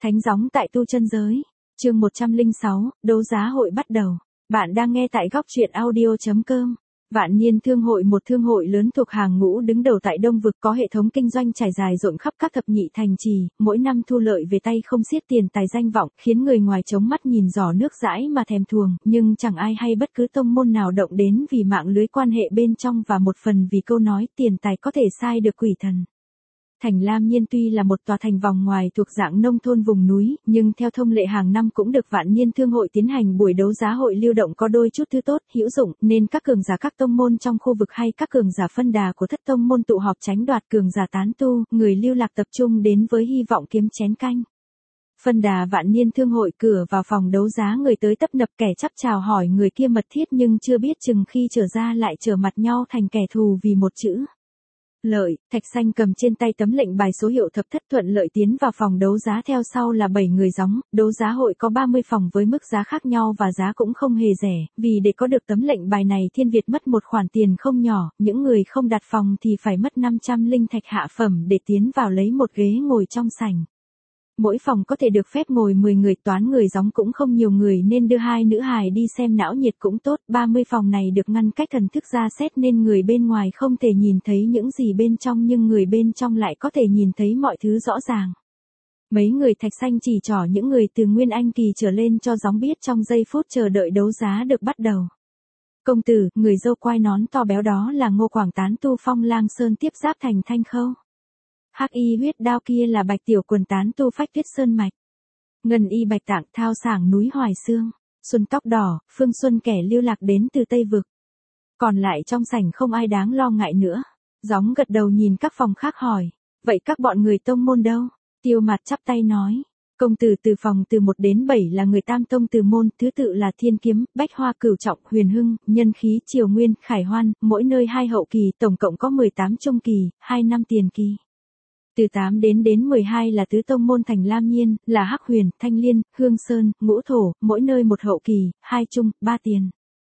Thánh gióng tại tu chân giới. Chương 106, đấu giá hội bắt đầu. Bạn đang nghe tại góc truyện audio.com. Vạn Niên Thương hội, một thương hội lớn thuộc hàng ngũ đứng đầu tại Đông Vực, có hệ thống kinh doanh trải dài rộng khắp các thập nhị thành trì, mỗi năm thu lợi về tay không xiết tiền tài danh vọng, khiến người ngoài trống mắt nhìn giỏ nước dãi mà thèm thuồng, nhưng chẳng ai hay bất cứ tông môn nào động đến vì mạng lưới quan hệ bên trong và một phần vì câu nói tiền tài có thể sai được quỷ thần. Thành Lam Nhiên tuy là một tòa thành vòng ngoài thuộc dạng nông thôn vùng núi, nhưng theo thông lệ hàng năm cũng được Vạn Niên Thương hội tiến hành buổi đấu giá hội lưu động có đôi chút thứ tốt, hữu dụng, nên các cường giả các tông môn trong khu vực hay các cường giả phân đà của thất tông môn tụ họp tránh đoạt, cường giả tán tu, người lưu lạc tập trung đến với hy vọng kiếm chén canh. Phân đà Vạn Niên Thương hội, cửa vào phòng đấu giá người tới tấp nập, kẻ chắp chào hỏi người kia mật thiết, nhưng chưa biết chừng khi trở ra lại trở mặt nhau thành kẻ thù vì một chữ lợi. Thạch Xanh cầm trên tay tấm lệnh bài số hiệu thập thất, thuận lợi tiến vào phòng đấu giá, theo sau là 7 người gióng. Đấu giá hội có 30 phòng với mức giá khác nhau và giá cũng không hề rẻ, vì để có được tấm lệnh bài này Thiên Việt mất một khoản tiền không nhỏ, những người không đặt phòng thì phải mất 500 linh thạch hạ phẩm để tiến vào lấy một ghế ngồi trong sảnh. Mỗi phòng có thể được phép ngồi 10 người, toán người gióng cũng không nhiều người nên đưa hai nữ hài đi xem náo nhiệt cũng tốt. 30 phòng này được ngăn cách thần thức ra xét nên người bên ngoài không thể nhìn thấy những gì bên trong, nhưng người bên trong lại có thể nhìn thấy mọi thứ rõ ràng. Mấy người Thạch Xanh chỉ trỏ những người từ Nguyên Anh kỳ trở lên cho gióng biết trong giây phút chờ đợi đấu giá được bắt đầu. Công tử, người dâu quai nón to béo đó là Ngô Quảng, tán tu Phong Lang Sơn tiếp giáp thành Thanh Khâu. Hắc y huyết đao kia là Bạch Tiểu Quần, tán tu Phách Tuyết Sơn mạch. Ngân y Bạch Tạng, thao sảng núi Hoài Xương. Xuân tóc đỏ, Phương Xuân, kẻ lưu lạc đến từ Tây Vực. Còn lại trong sảnh không ai đáng lo ngại nữa. Gióng gật đầu nhìn các phòng khác hỏi, vậy các bọn người tông môn đâu? Tiêu Mạt chắp tay nói, công tử, từ phòng từ 1 đến 7 là người tam tông từ môn, thứ tự là Thiên Kiếm, Bách Hoa, Cửu Trọng, Huyền Hưng, Nhân Khí, Triều Nguyên, Khải Hoan, mỗi nơi 2 hậu kỳ, tổng cộng có 18 trung kỳ, 2 năm tiền kỳ. Từ 8 đến 12 là tứ tông môn Thành Lam Nhiên, là Hắc Huyền, Thanh Liên, Hương Sơn, Ngũ Thổ, mỗi nơi 1 hậu kỳ, 2 trung, 3 tiền.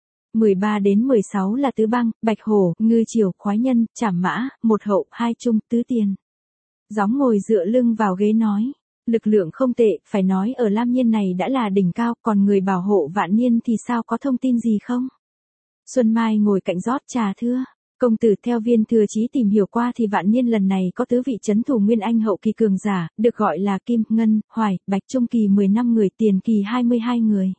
13 đến 16 là Tứ Bang, Bạch Hổ, Ngư Triều, Khoái Nhân, Trảm Mã, 1 hậu, 2 trung, tứ tiền. Gióng ngồi dựa lưng vào ghế nói, lực lượng không tệ, phải nói ở Lam Nhiên này đã là đỉnh cao, còn người bảo hộ Vạn Niên thì sao, có thông tin gì không? Xuân Mai ngồi cạnh rót trà thưa. Công tử, theo viên thừa chí tìm hiểu qua thì Vạn Niên lần này có tứ vị trấn thủ Nguyên Anh hậu kỳ cường giả, được gọi là Kim, Ngân, Hoài, Bạch, trung kỳ 15 người, tiền kỳ 22 người.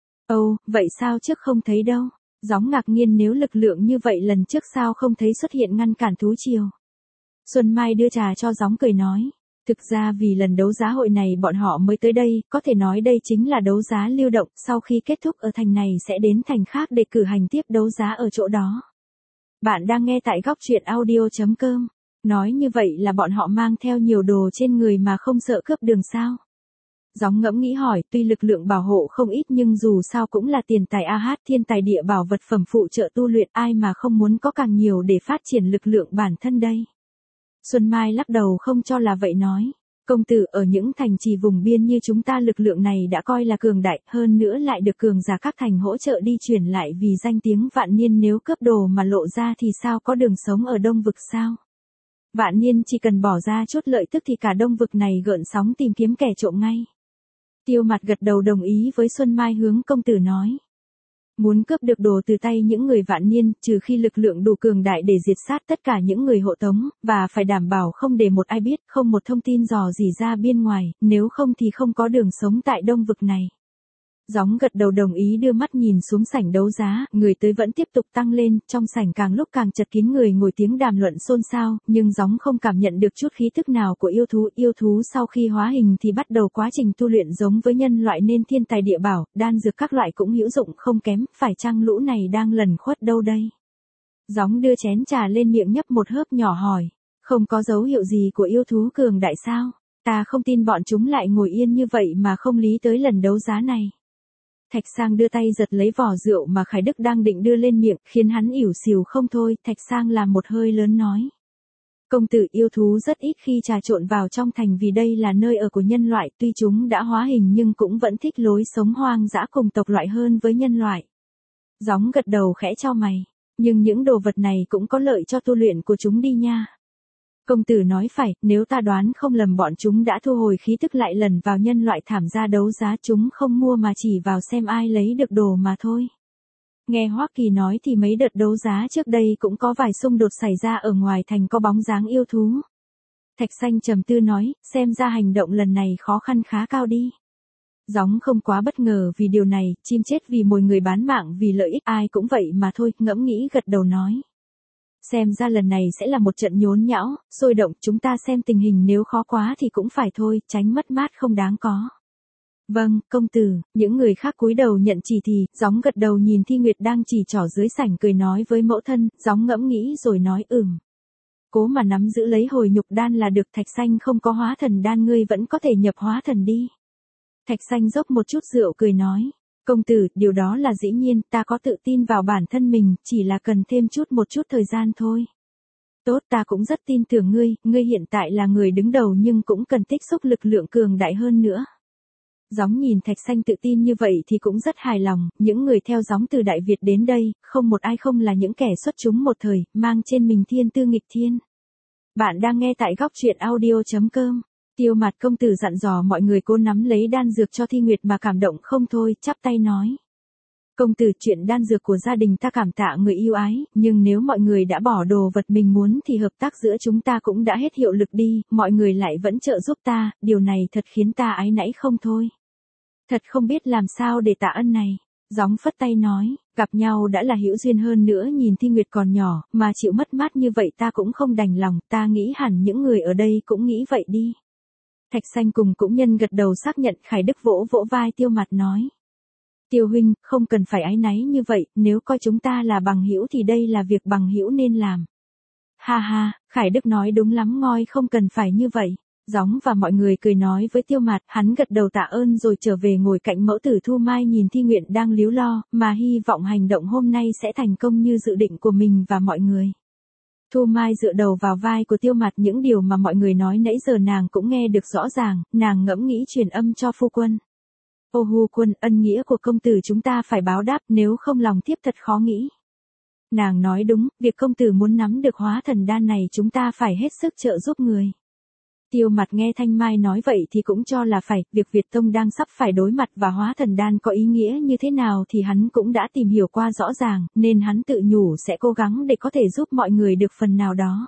Ồ, vậy sao trước không thấy đâu? Gióng ngạc nhiên, nếu lực lượng như vậy lần trước sao không thấy xuất hiện ngăn cản thú triều? Xuân Mai đưa trà cho gióng cười nói, thực ra vì lần đấu giá hội này bọn họ mới tới đây, có thể nói đây chính là đấu giá lưu động, sau khi kết thúc ở thành này sẽ đến thành khác để cử hành tiếp đấu giá ở chỗ đó. Bạn đang nghe tại góc truyện audio.com. Nói như vậy là bọn họ mang theo nhiều đồ trên người mà không sợ cướp đường sao? Gióng ngẫm nghĩ hỏi, tuy lực lượng bảo hộ không ít nhưng dù sao cũng là tiền tài thiên tài địa bảo vật phẩm phụ trợ tu luyện, ai mà không muốn có càng nhiều để phát triển lực lượng bản thân đây. Xuân Mai lắc đầu không cho là vậy nói, công tử, ở những thành trì vùng biên như chúng ta lực lượng này đã coi là cường đại, hơn nữa lại được cường giả các thành hỗ trợ đi truyền lại, vì danh tiếng Vạn Niên nếu cướp đồ mà lộ ra thì sao có đường sống ở Đông Vực sao? Vạn Niên chỉ cần bỏ ra chút lợi tức thì cả Đông Vực này gợn sóng tìm kiếm kẻ trộm ngay. Tiêu Mạt gật đầu đồng ý với Xuân Mai, hướng công tử nói, muốn cướp được đồ từ tay những người Vạn Niên, trừ khi lực lượng đủ cường đại để diệt sát tất cả những người hộ tống, và phải đảm bảo không để một ai biết, không một thông tin dò dỉ ra bên ngoài, nếu không thì không có đường sống tại Đông Vực này. Gióng gật đầu đồng ý, đưa mắt nhìn xuống sảnh đấu giá, người tới vẫn tiếp tục tăng lên, trong sảnh càng lúc càng chật kín, người ngồi tiếng đàm luận xôn xao, nhưng gióng không cảm nhận được chút khí tức nào của yêu thú sau khi hóa hình thì bắt đầu quá trình tu luyện giống với nhân loại nên thiên tài địa bảo, đan dược các loại cũng hữu dụng không kém, phải chăng lũ này đang lẩn khuất đâu đây? Gióng đưa chén trà lên miệng nhấp một hớp nhỏ hỏi, không có dấu hiệu gì của yêu thú cường đại sao? Ta không tin bọn chúng lại ngồi yên như vậy mà không lý tới lần đấu giá này. Thạch Sang đưa tay giật lấy vỏ rượu mà Khải Đức đang định đưa lên miệng, khiến hắn ỉu xìu không thôi. Thạch Sang làm một hơi lớn nói, công tử, yêu thú rất ít khi trà trộn vào trong thành vì đây là nơi ở của nhân loại, tuy chúng đã hóa hình nhưng cũng vẫn thích lối sống hoang dã cùng tộc loại hơn với nhân loại. Gióng gật đầu khẽ chau mày, nhưng những đồ vật này cũng có lợi cho tu luyện của chúng đi nha. Công tử nói phải, nếu ta đoán không lầm bọn chúng đã thu hồi khí tức lại lần vào nhân loại thảm ra đấu giá, chúng không mua mà chỉ vào xem ai lấy được đồ mà thôi. Nghe Hoắc Kỳ nói thì mấy đợt đấu giá trước đây cũng có vài xung đột xảy ra ở ngoài thành có bóng dáng yêu thú. Thạch Xanh trầm tư nói, xem ra hành động lần này khó khăn khá cao đi. Gióng không quá bất ngờ vì điều này, chim chết vì mồi người bán mạng vì lợi ích ai cũng vậy mà thôi, ngẫm nghĩ gật đầu nói. Xem ra lần này sẽ là một trận nhốn nhão, sôi động, chúng ta xem tình hình, nếu khó quá thì cũng phải thôi, tránh mất mát không đáng có. Vâng, công tử, những người khác cúi đầu nhận chỉ thì, Gióng gật đầu nhìn Thi Nguyệt đang chỉ trỏ dưới sảnh cười nói với mẫu thân, Gióng ngẫm nghĩ rồi nói Cố mà nắm giữ lấy hồi nhục đan là được. Thạch Xanh không có hóa thần đan, ngươi vẫn có thể nhập hóa thần đi. Thạch Xanh dốc một chút rượu cười nói. Công tử, điều đó là dĩ nhiên, ta có tự tin vào bản thân mình, chỉ là cần thêm một chút thời gian thôi. Tốt, ta cũng rất tin tưởng ngươi hiện tại là người đứng đầu nhưng cũng cần tích xúc lực lượng cường đại hơn nữa. Gióng nhìn Thạch Xanh tự tin như vậy thì cũng rất hài lòng, những người theo Gióng từ Đại Việt đến đây, không một ai không là những kẻ xuất chúng một thời, mang trên mình thiên tư nghịch thiên. Bạn đang nghe tại góc truyện audio.com. Tiêu Mạt công tử dặn dò mọi người cố nắm lấy đan dược cho Thi Nguyệt mà cảm động không thôi, chắp tay nói. Công tử, chuyện đan dược của gia đình ta cảm tạ người yêu ái, nhưng nếu mọi người đã bỏ đồ vật mình muốn thì hợp tác giữa chúng ta cũng đã hết hiệu lực đi, mọi người lại vẫn trợ giúp ta, điều này thật khiến ta áy náy không thôi. Thật không biết làm sao để tạ ơn này. Gióng phất tay nói, gặp nhau đã là hữu duyên, hơn nữa nhìn Thi Nguyệt còn nhỏ, mà chịu mất mát như vậy ta cũng không đành lòng, ta nghĩ hẳn những người ở đây cũng nghĩ vậy đi. Thạch Xanh cùng cũng nhân gật đầu xác nhận. Khải Đức vỗ vỗ vai Tiêu Mạt nói. Tiêu huynh, không cần phải áy náy như vậy, nếu coi chúng ta là bằng hữu thì đây là việc bằng hữu nên làm. Ha ha, Khải Đức nói đúng lắm ngoi, không cần phải như vậy. Gióng và mọi người cười nói với Tiêu Mạt, hắn gật đầu tạ ơn rồi trở về ngồi cạnh mẫu tử Thu Mai nhìn Thi Nguyện đang líu lo, mà hy vọng hành động hôm nay sẽ thành công như dự định của mình và mọi người. Thu Mai dựa đầu vào vai của Tiêu Mạt, những điều mà mọi người nói nãy giờ nàng cũng nghe được rõ ràng, nàng ngẫm nghĩ truyền âm cho phu quân. Ô Hu quân, ân nghĩa của công tử chúng ta phải báo đáp, nếu không lòng thiếp thật khó nghĩ. Nàng nói đúng, việc công tử muốn nắm được hóa thần đan này chúng ta phải hết sức trợ giúp người. Tiêu Mạt nghe Thanh Mai nói vậy thì cũng cho là phải, việc Việt Tông đang sắp phải đối mặt và hóa thần đan có ý nghĩa như thế nào thì hắn cũng đã tìm hiểu qua rõ ràng, nên hắn tự nhủ sẽ cố gắng để có thể giúp mọi người được phần nào đó.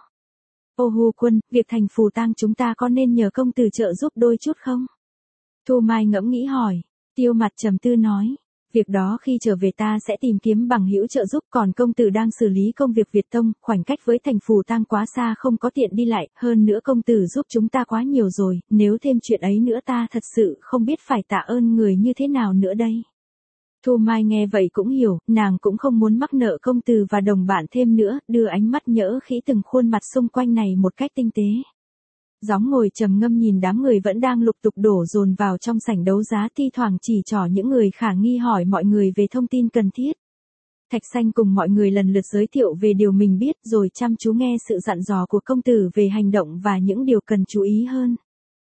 Ô Hu quân, việc thành Phù Tang chúng ta có nên nhờ công tử trợ giúp đôi chút không? Thu Mai ngẫm nghĩ hỏi. Tiêu Mạt trầm tư nói. Việc đó khi trở về ta sẽ tìm kiếm bằng hữu trợ giúp, còn công tử đang xử lý công việc Việt Tông, khoảnh cách với thành Phù Tang quá xa không có tiện đi lại, hơn nữa công tử giúp chúng ta quá nhiều rồi, nếu thêm chuyện ấy nữa ta thật sự không biết phải tạ ơn người như thế nào nữa đây. Thu Mai nghe vậy cũng hiểu, nàng cũng không muốn mắc nợ công tử và đồng bạn thêm nữa, đưa ánh mắt nhỡ khĩ từng khuôn mặt xung quanh này một cách tinh tế. Gióng ngồi trầm ngâm nhìn đám người vẫn đang lục tục đổ dồn vào trong sảnh đấu giá, thi thoảng chỉ trỏ những người khả nghi hỏi mọi người về thông tin cần thiết. Thạch Xanh cùng mọi người lần lượt giới thiệu về điều mình biết rồi chăm chú nghe sự dặn dò của công tử về hành động và những điều cần chú ý hơn.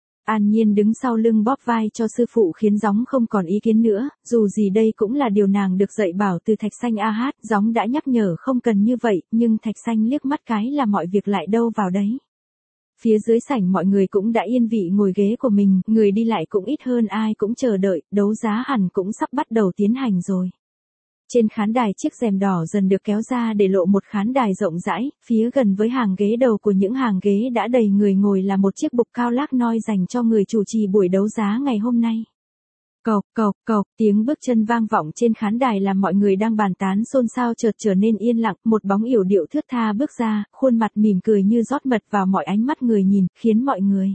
An Nhiên đứng sau lưng bóp vai cho sư phụ khiến Gióng không còn ý kiến nữa, dù gì đây cũng là điều nàng được dạy bảo từ Thạch Xanh a hát. Gióng đã nhắc nhở không cần như vậy, nhưng Thạch Xanh liếc mắt cái là mọi việc lại đâu vào đấy. Phía dưới sảnh mọi người cũng đã yên vị ngồi ghế của mình, người đi lại cũng ít hơn, ai cũng chờ đợi, đấu giá hẳn cũng sắp bắt đầu tiến hành rồi. Trên khán đài chiếc rèm đỏ dần được kéo ra để lộ một khán đài rộng rãi, phía gần với hàng ghế đầu của những hàng ghế đã đầy người ngồi là một chiếc bục cao lác noi dành cho người chủ trì buổi đấu giá ngày hôm nay. Cộc cộc cộc, tiếng bước chân vang vọng trên khán đài làm mọi người đang bàn tán xôn xao chợt trở nên yên lặng, một bóng yểu điệu thướt tha bước ra, khuôn mặt mỉm cười như rót mật vào mọi ánh mắt người nhìn, khiến mọi người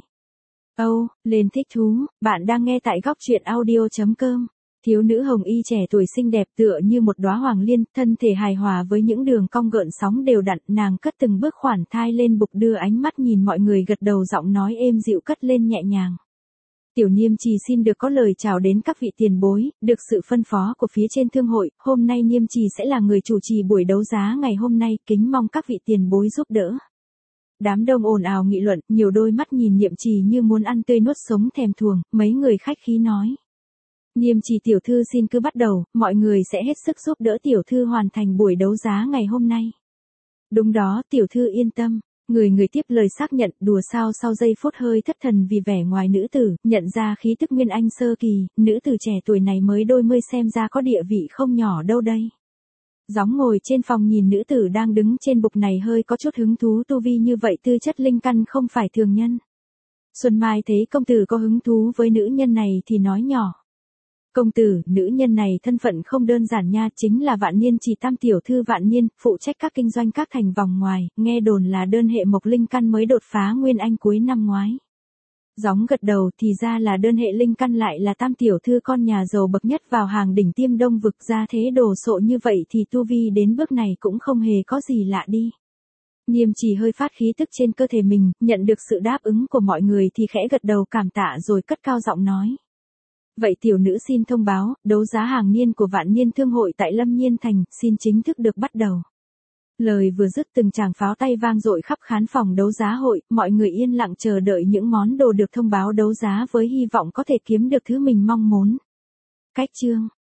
lên thích thú. Bạn đang nghe tại góc truyện audio.com. Thiếu nữ hồng y trẻ tuổi xinh đẹp tựa như một đóa hoàng liên, thân thể hài hòa với những đường cong gợn sóng đều đặn, nàng cất từng bước khoản thai lên bục, đưa ánh mắt nhìn mọi người gật đầu, giọng nói êm dịu cất lên nhẹ nhàng. Tiểu Niêm Trì xin được có lời chào đến các vị tiền bối, được sự phân phó của phía trên thương hội, hôm nay Niêm Trì sẽ là người chủ trì buổi đấu giá ngày hôm nay, kính mong các vị tiền bối giúp đỡ. Đám đông ồn ào nghị luận, nhiều đôi mắt nhìn Niệm Trì như muốn ăn tươi nuốt sống thèm thuồng, mấy người khách khí nói. Niêm Trì tiểu thư xin cứ bắt đầu, mọi người sẽ hết sức giúp đỡ tiểu thư hoàn thành buổi đấu giá ngày hôm nay. Đúng đó, tiểu thư yên tâm. Người tiếp lời xác nhận, đùa sao, sau giây phút hơi thất thần vì vẻ ngoài nữ tử, nhận ra khí tức Nguyên Anh sơ kỳ, nữ tử trẻ tuổi này mới đôi mươi xem ra có địa vị không nhỏ đâu đây. Gióng ngồi trên phòng nhìn nữ tử đang đứng trên bục này hơi có chút hứng thú, tu vi như vậy tư chất linh căn không phải thường nhân. Xuân Mai thấy công tử có hứng thú với nữ nhân này thì nói nhỏ. Công tử, nữ nhân này thân phận không đơn giản nha, chính là Vạn Niên Chỉ Tam tiểu thư Vạn Niên, phụ trách các kinh doanh các thành vòng ngoài, nghe đồn là đơn hệ mộc linh căn mới đột phá Nguyên Anh cuối năm ngoái. Gióng gật đầu, thì ra là đơn hệ linh căn, lại là Tam tiểu thư con nhà giàu bậc nhất vào hàng đỉnh tiêm Đông vực, ra thế đồ sộ như vậy thì tu vi đến bước này cũng không hề có gì lạ đi. Niêm Chỉ hơi phát khí tức trên cơ thể mình, nhận được sự đáp ứng của mọi người thì khẽ gật đầu cảm tạ rồi cất cao giọng nói. Vậy tiểu nữ xin thông báo, đấu giá hàng niên của Vạn Niên Thương hội tại Lâm Nhiên Thành, xin chính thức được bắt đầu. Lời vừa dứt từng tràng pháo tay vang dội khắp khán phòng đấu giá hội, mọi người yên lặng chờ đợi những món đồ được thông báo đấu giá với hy vọng có thể kiếm được thứ mình mong muốn. Cách chương